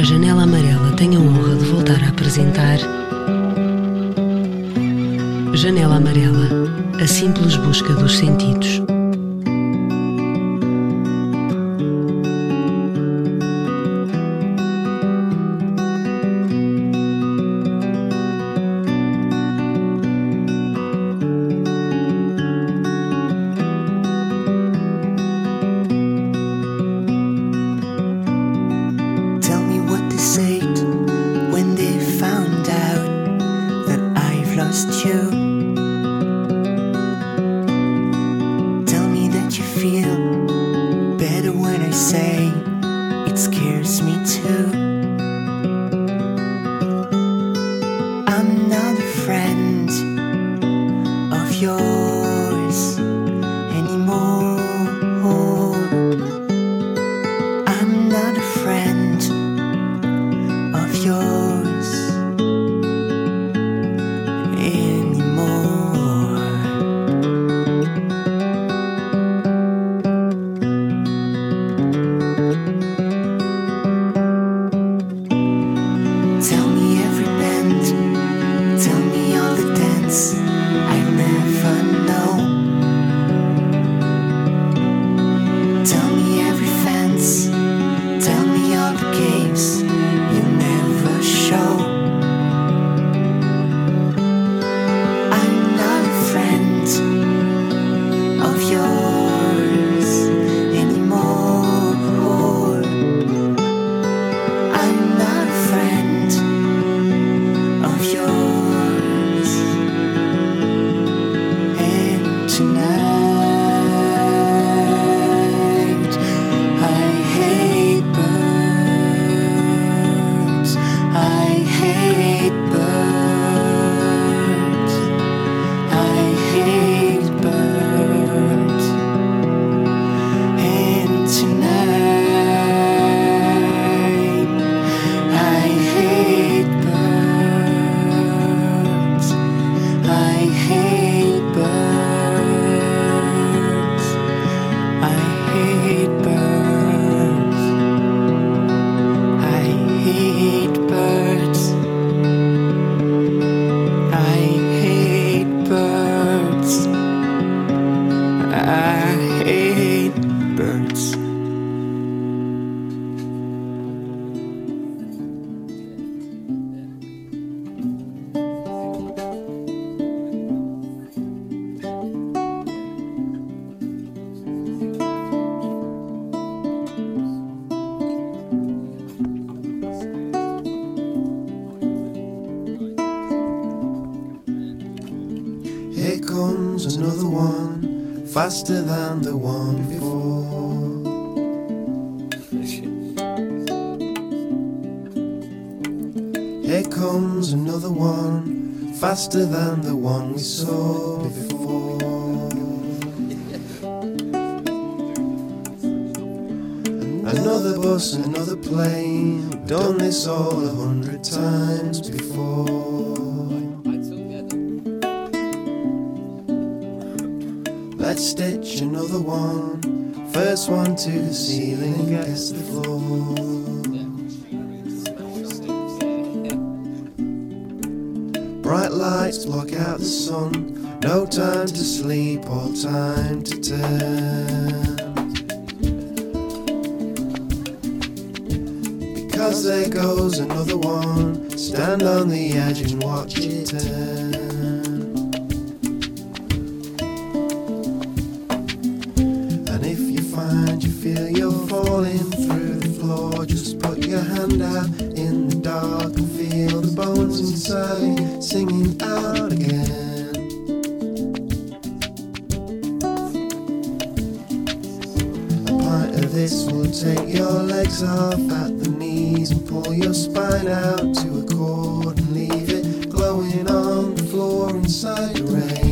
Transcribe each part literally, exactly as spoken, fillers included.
A Janela Amarela tem a honra de voltar a apresentar Janela Amarela, a simples busca dos sentidos. Faster than the one before. Here comes another one, faster than the one we saw before. Another bus, another plane, we've done this all a hundred times before. Let's stitch another one, first one to the ceiling, guess the floor. Bright lights block out the sun, no time to sleep or time to turn. Because there goes another one, stand on the edge and watch it turn. Feel you're falling through the floor, just put your hand out in the dark and feel the bones inside singing out again. A pint of this will take your legs off at the knees and pull your spine out to a chord and leave it glowing on the floor inside the rain.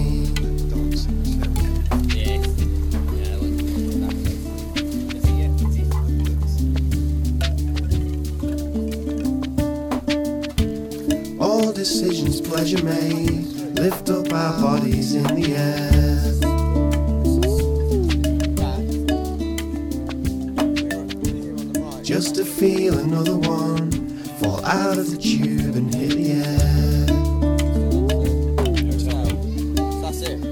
Decisions, pleasure made, lift up our bodies in the air. Just just to feel another one fall out of the tube and hit the air. That's it.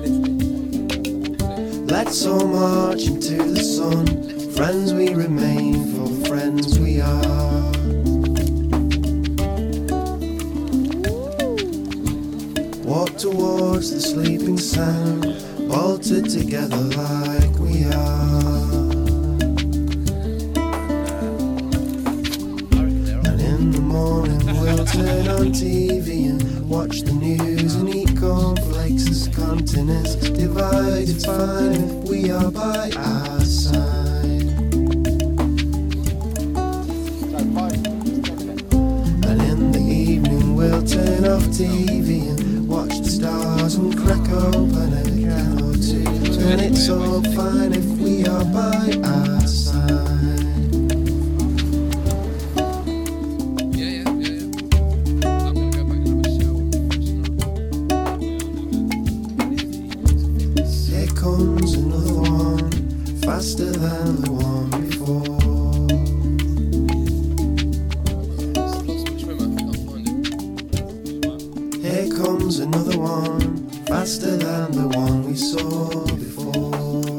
Let's all march into the sun. Friends we remain, for friends we are. Walk towards the sleeping sound, bolted together like we are. And in the morning we'll turn on T V and watch the news and eat cornflakes as continents divide. It's fine if we are by our side. And in the evening we'll turn off T V and watch the stars and crack open a can or two. And it's all fine if we are by our side. Yeah, yeah, yeah, yeah. I'm gonna go back and have a shower first. Here comes another one, faster than the one before. Here comes another one, faster than the one we saw before.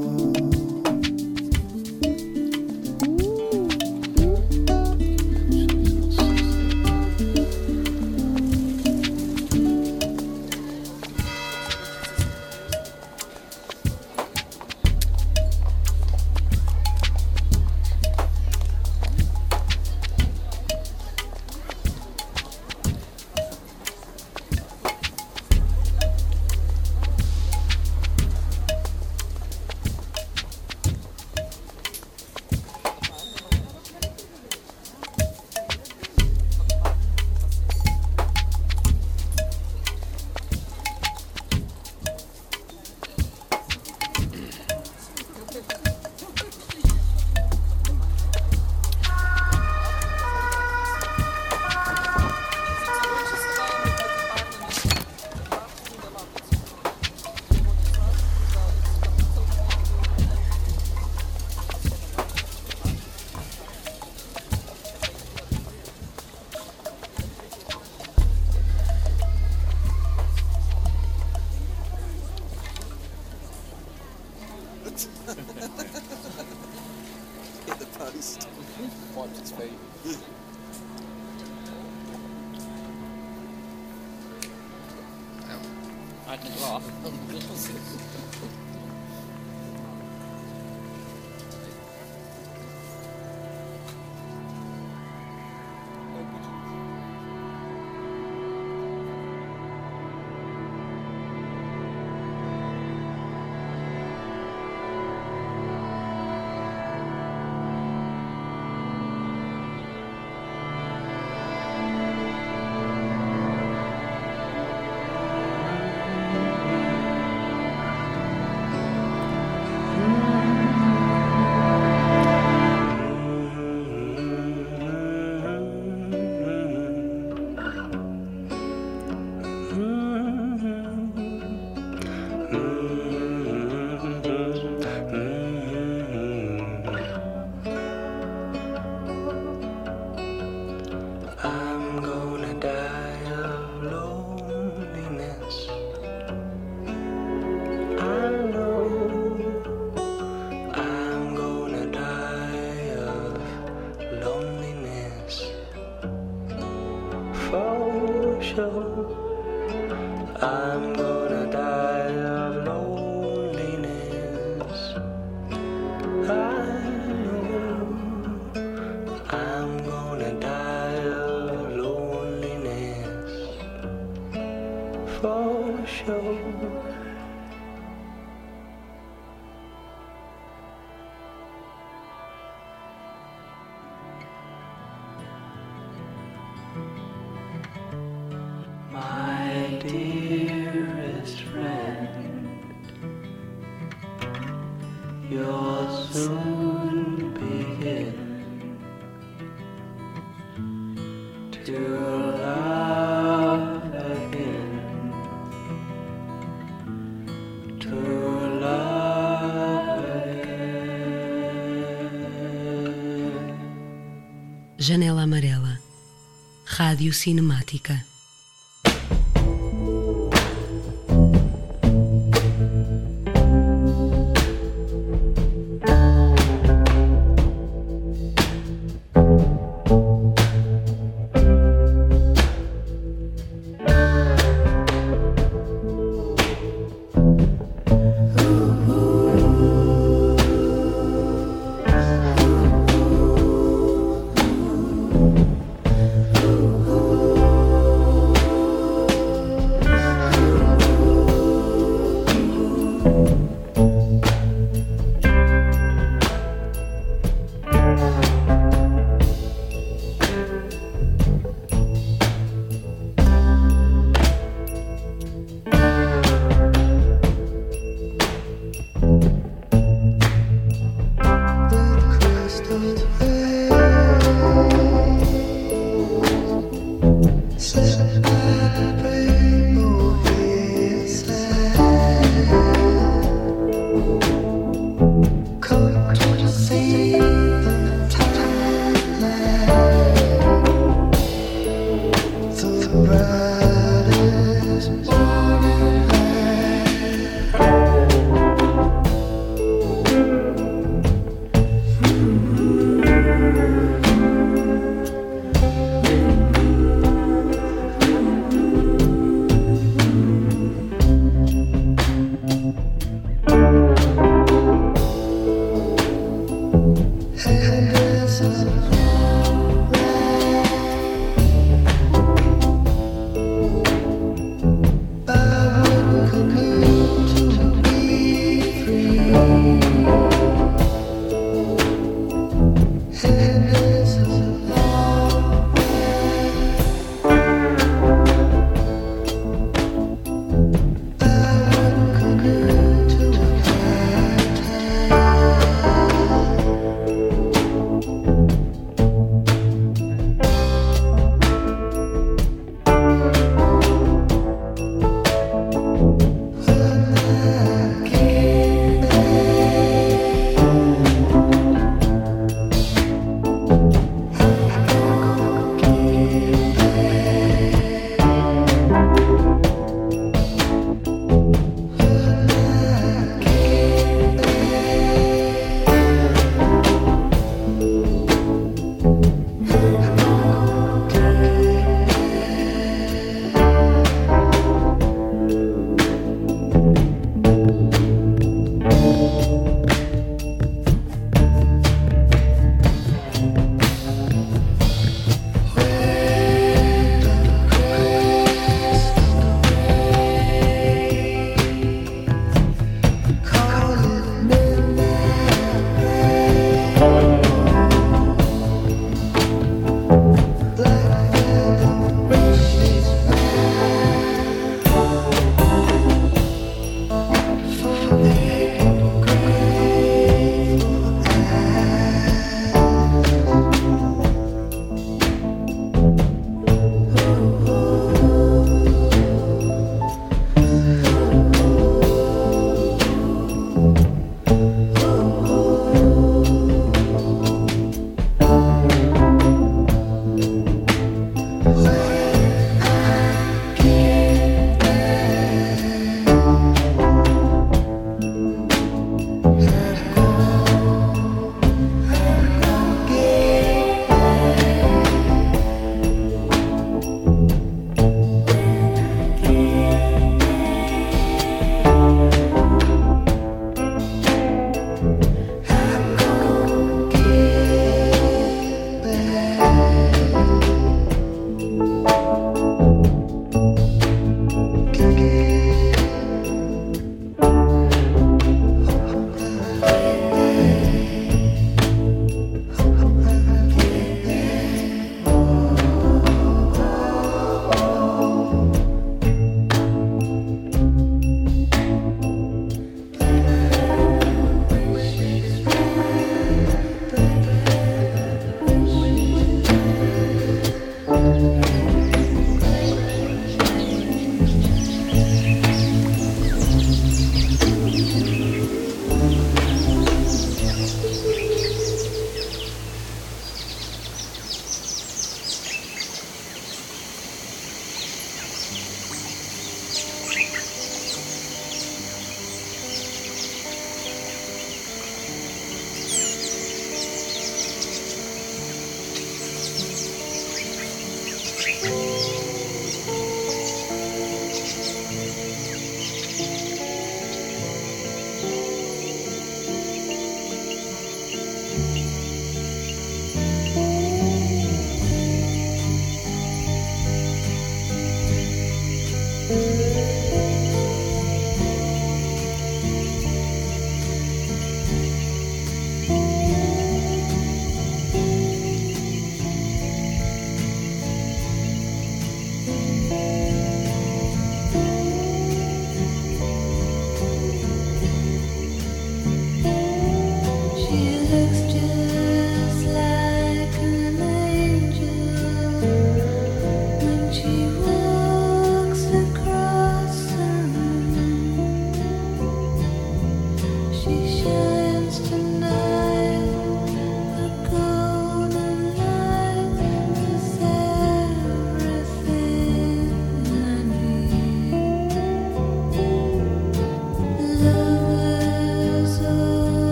Hit the post. Wiped its feet. I didn't laugh. I'm gonna die of loneliness. I know I'm gonna die of loneliness. For sure, I'm gonna die of loneliness. I know I'm gonna die of loneliness. For sure. My dearest friend, you'll soon begin to love again, to love again. Janela Amarela. Rádio Cinemática.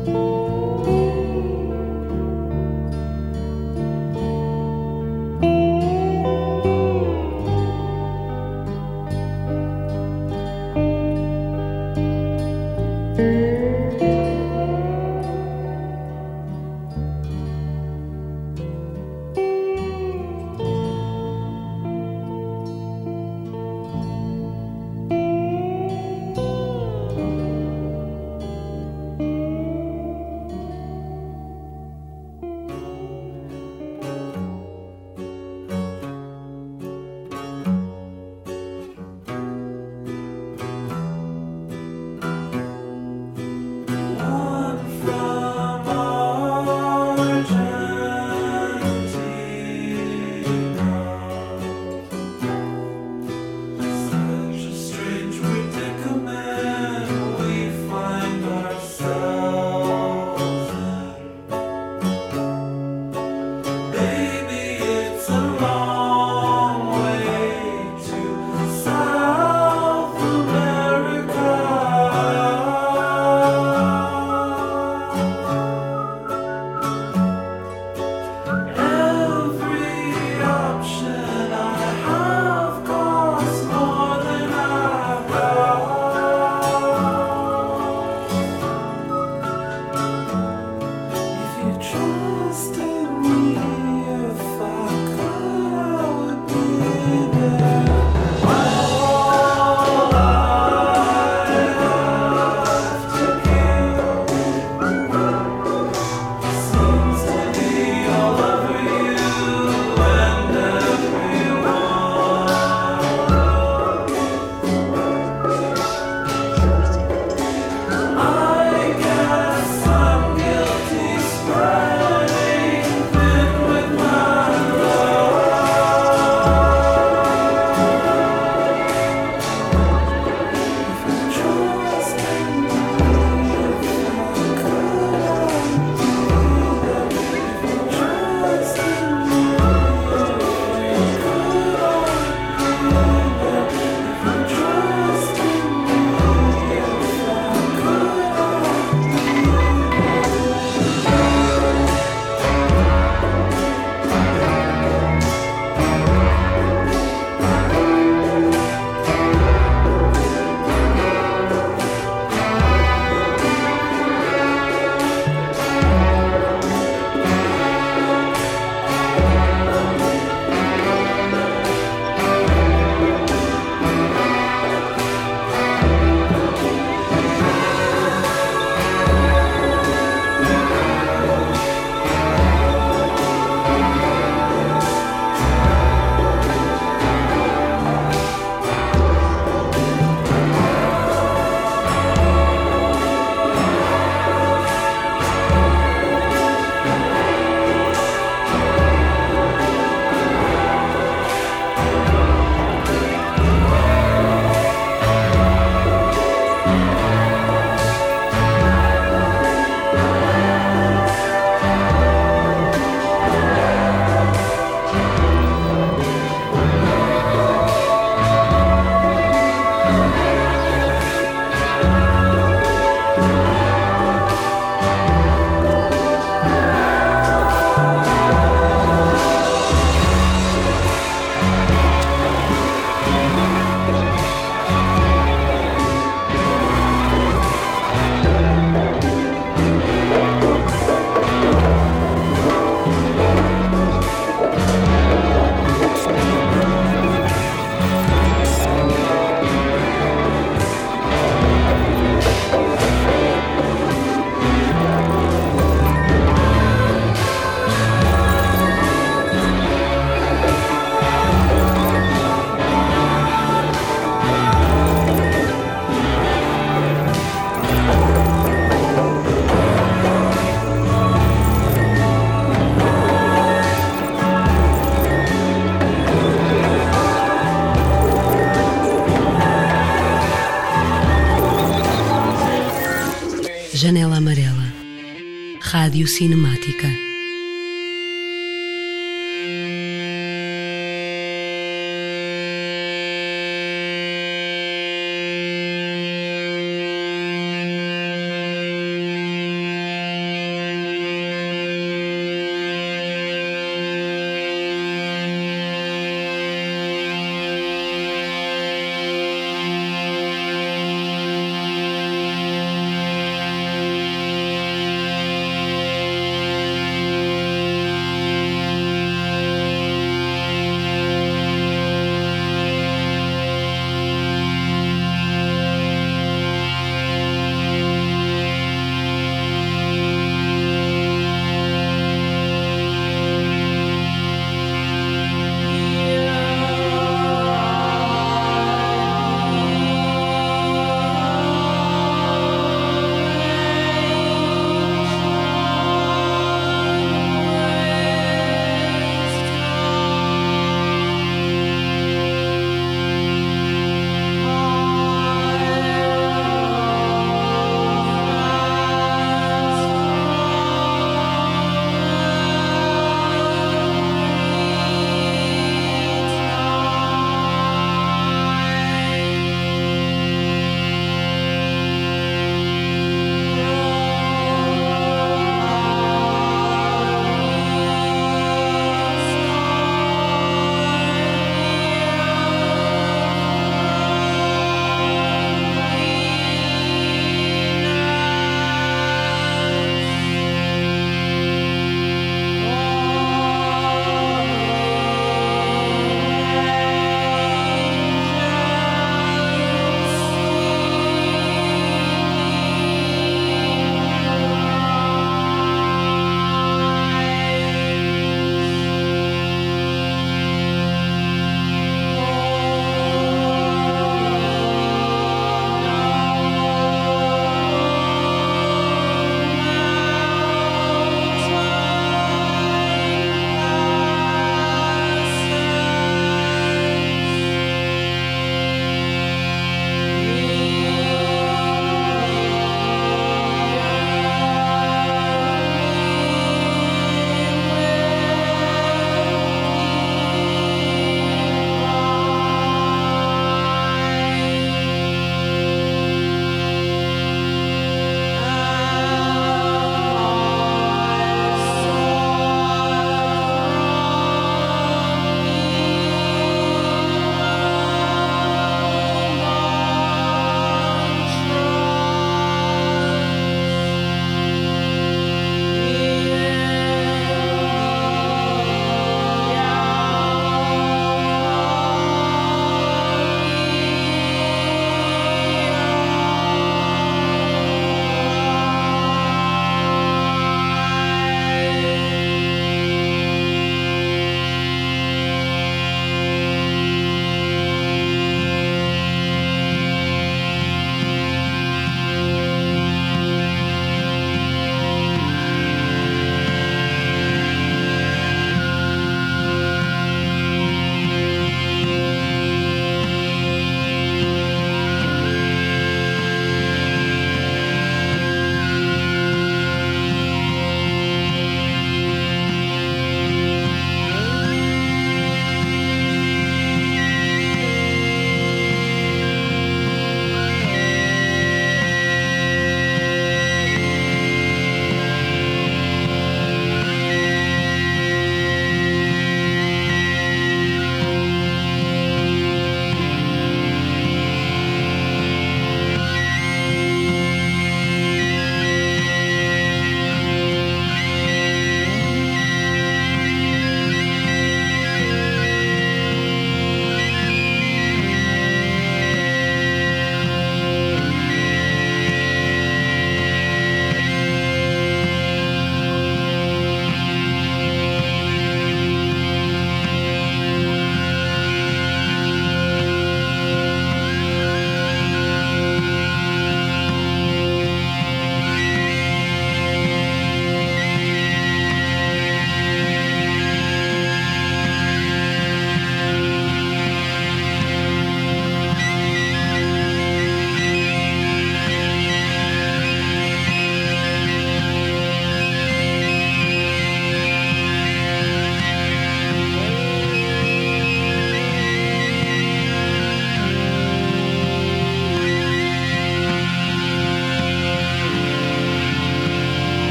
Janela Amarela. Rádio Cinemática.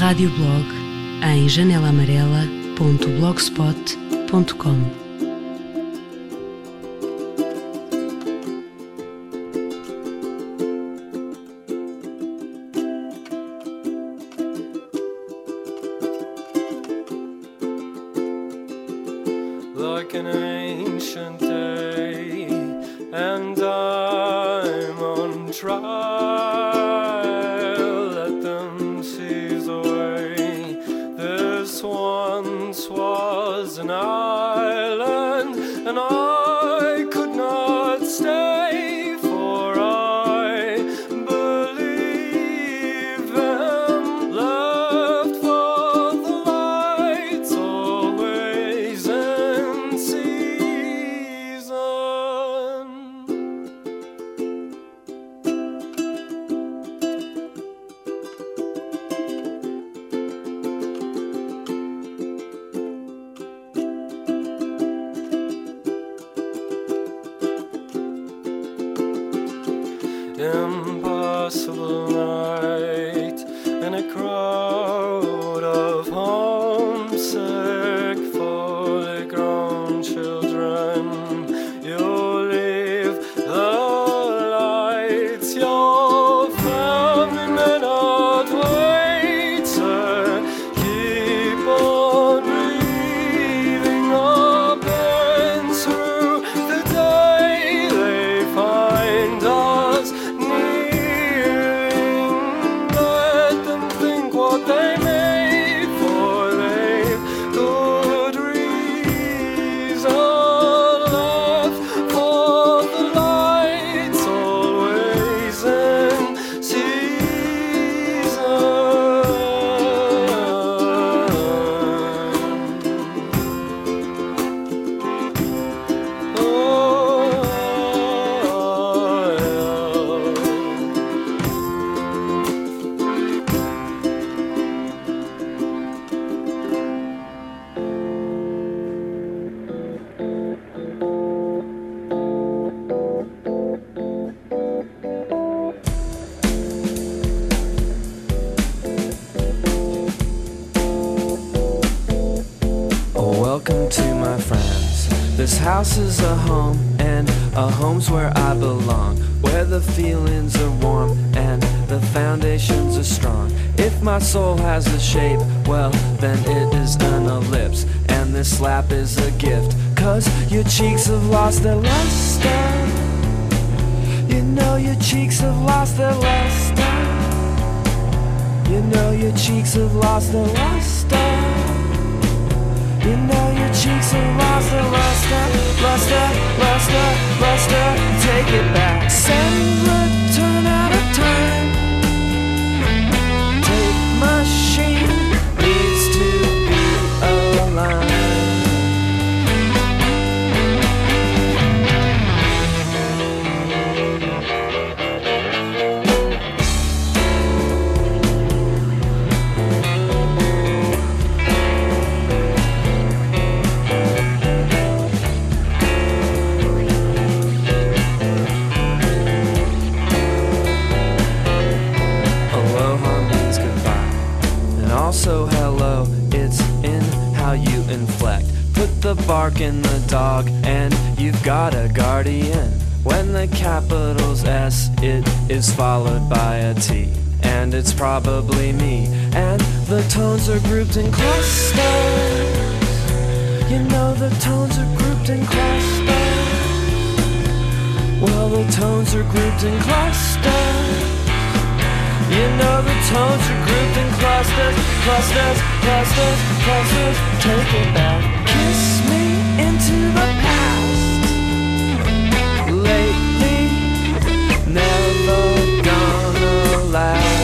radioblog em janela amarela ponto blogspot ponto com. Like an ancient day, and I'm on trial. Let them seize away. This once was an island, and I could not stay, for I believe them, left for the lights always in season. Impossible night in a crowd of homesick, fully grown children. You leave the lights, your family may not wait, sir. Keep on reading our pens through the day. They find us kneeling. Let them think what they may, for they've good reason left for the lights always in season. Oh, welcome to my friends. This house is a home, and a home's where I belong, where the feelings are warm and the foundations are strong. If my soul has a shape, well, then it is an ellipse, and this slap is a gift, 'cause your cheeks have lost their luster. You know your cheeks have lost their luster. You know your cheeks have lost their luster. You know your cheeks have lost their luster, luster, luster, luster. Take it back. Send return out of time. Tape machine needs to be aligned. Aloha means goodbye, and also hello, it's in how you inflect. Put the bark in the dog, and you've got a guardian. When the capital's S, it is followed by a T, and it's probably me. And the tones are grouped in clusters. You know the tones are grouped in clusters. Well, the tones are grouped in clusters. You know the tones are grouped in clusters, clusters, clusters, clusters. Take it back. Kiss me into the past. Lately, never gonna last.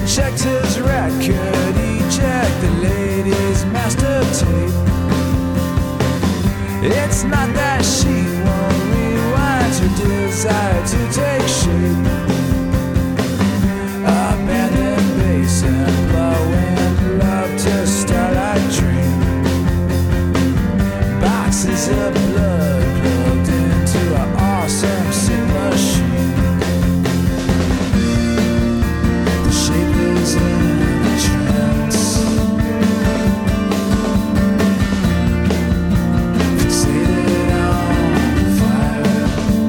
checked his record, he checked the lady's master tape. It's not that she won't rewind her desire to take shape. Abandoned bass and blowing love to starlight dream. Boxes of blood plugged into an awesome sin machine. The shape is in a trance. Fixated on fire.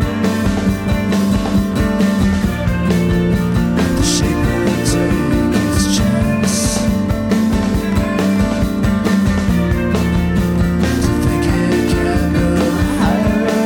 The shape will take its chance. To think it can go higher.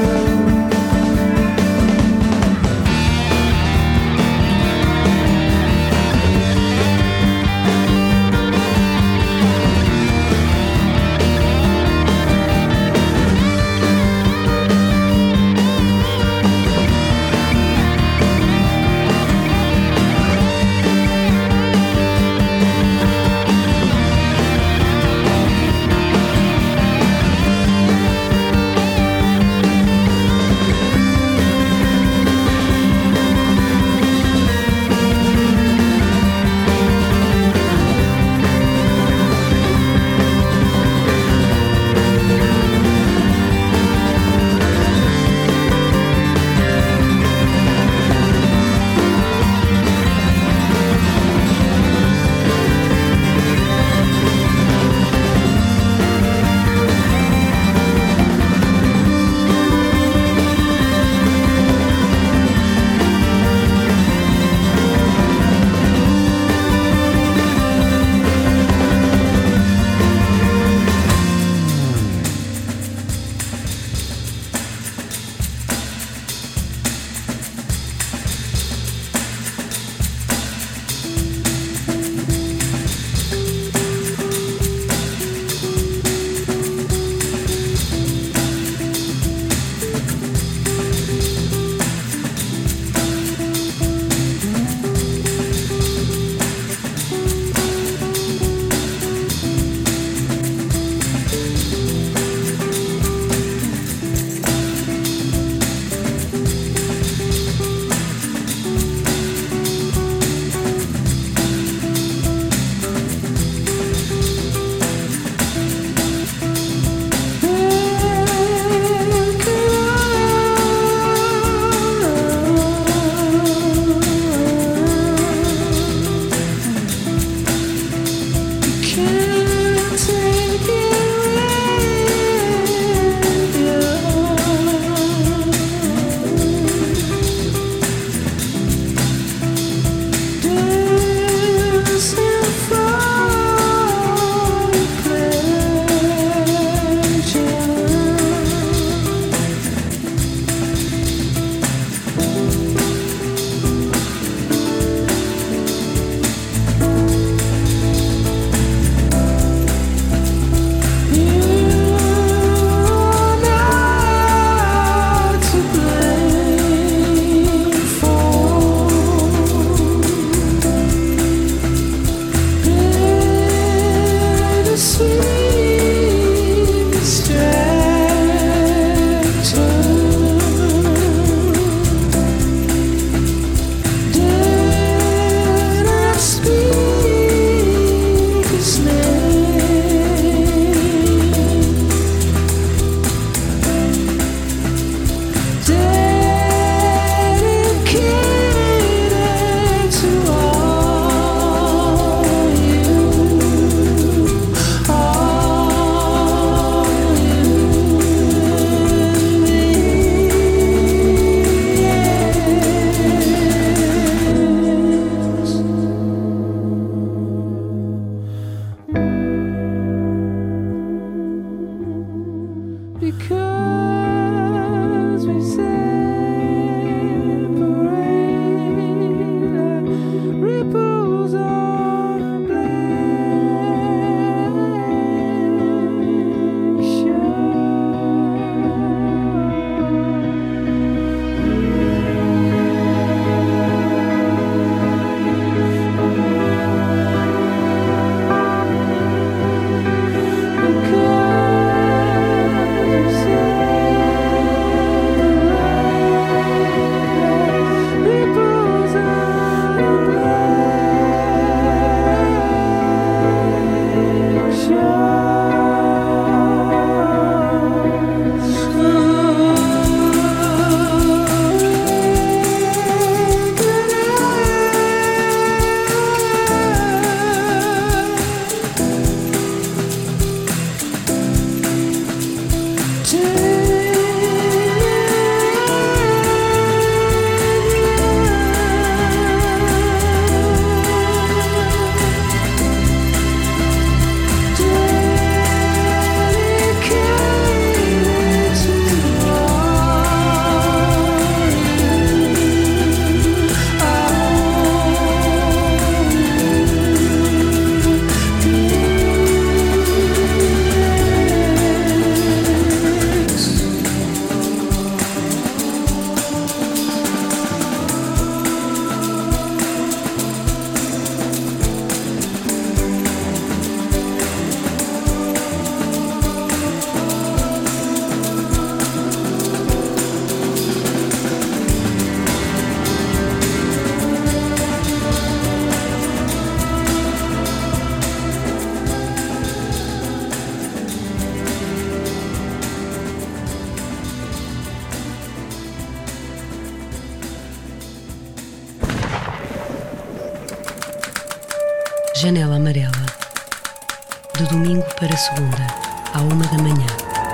Janela Amarela. De domingo para segunda, à uma da manhã.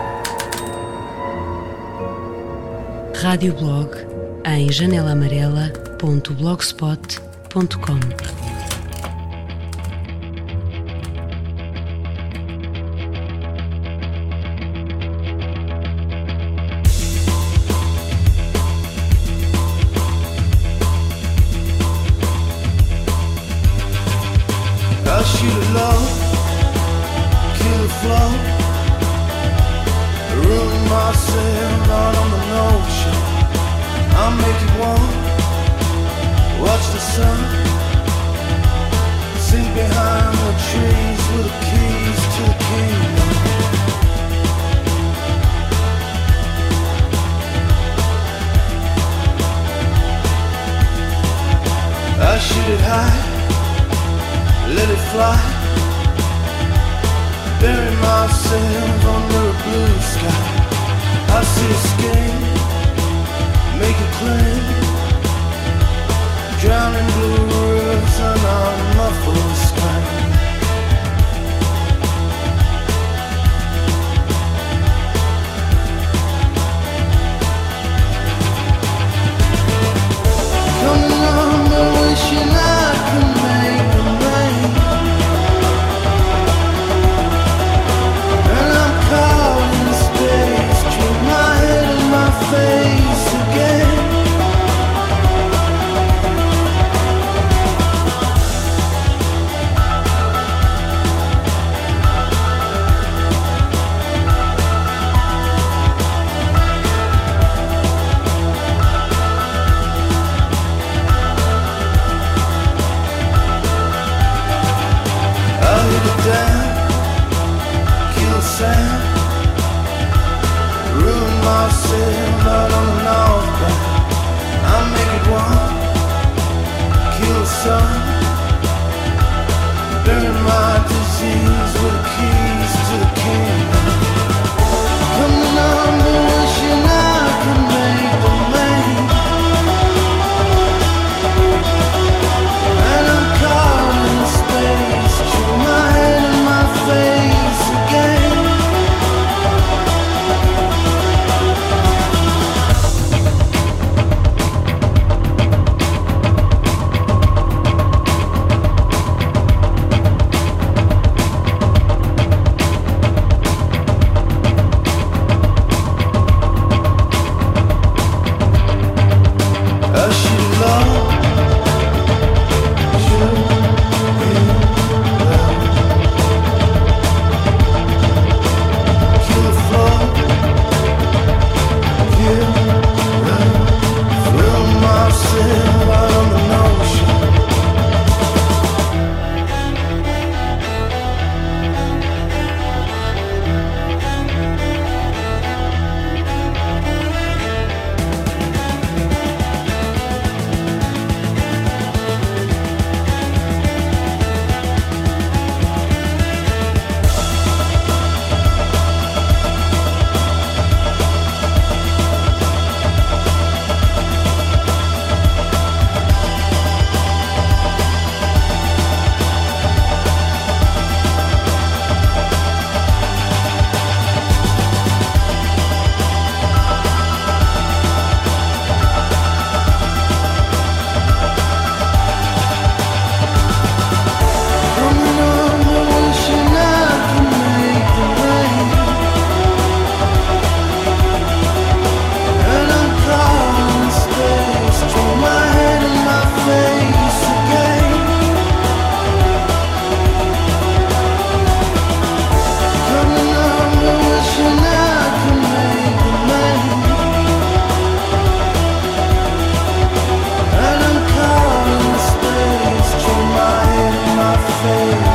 Rádio Blog em janela amarela ponto blogspot ponto com. I'll shoot it low, kill the flow, ruin myself out on the notion. I'll make it warm, watch the sun sink behind the trees with the keys to the kingdom. I'll shoot it high, let it fly, bury myself under a blue sky. I see a skin, make it clean, drowning blue roofs and unmuffled scream. Coming on, but wishing I could make it rain. And I'm caught in space, keep my head in my face again. I'll hit it down, kill the sound, ruin myself out on the north bank. I'll make it warm, kill the sun, bury my disease with the keys to the kingdom. Coming on, but wishing I could make the rain. And I'm caught in space, chew my head in my face again. I shoot low, shoot it low, kill the flow, kill right, throw myself out on the notion. Coming on, but wishing I could make the rain. And I'm caught in space, throw my head in my face again. Coming on, but wishing I could make the rain. And I'm caught in space, throw my head in my face.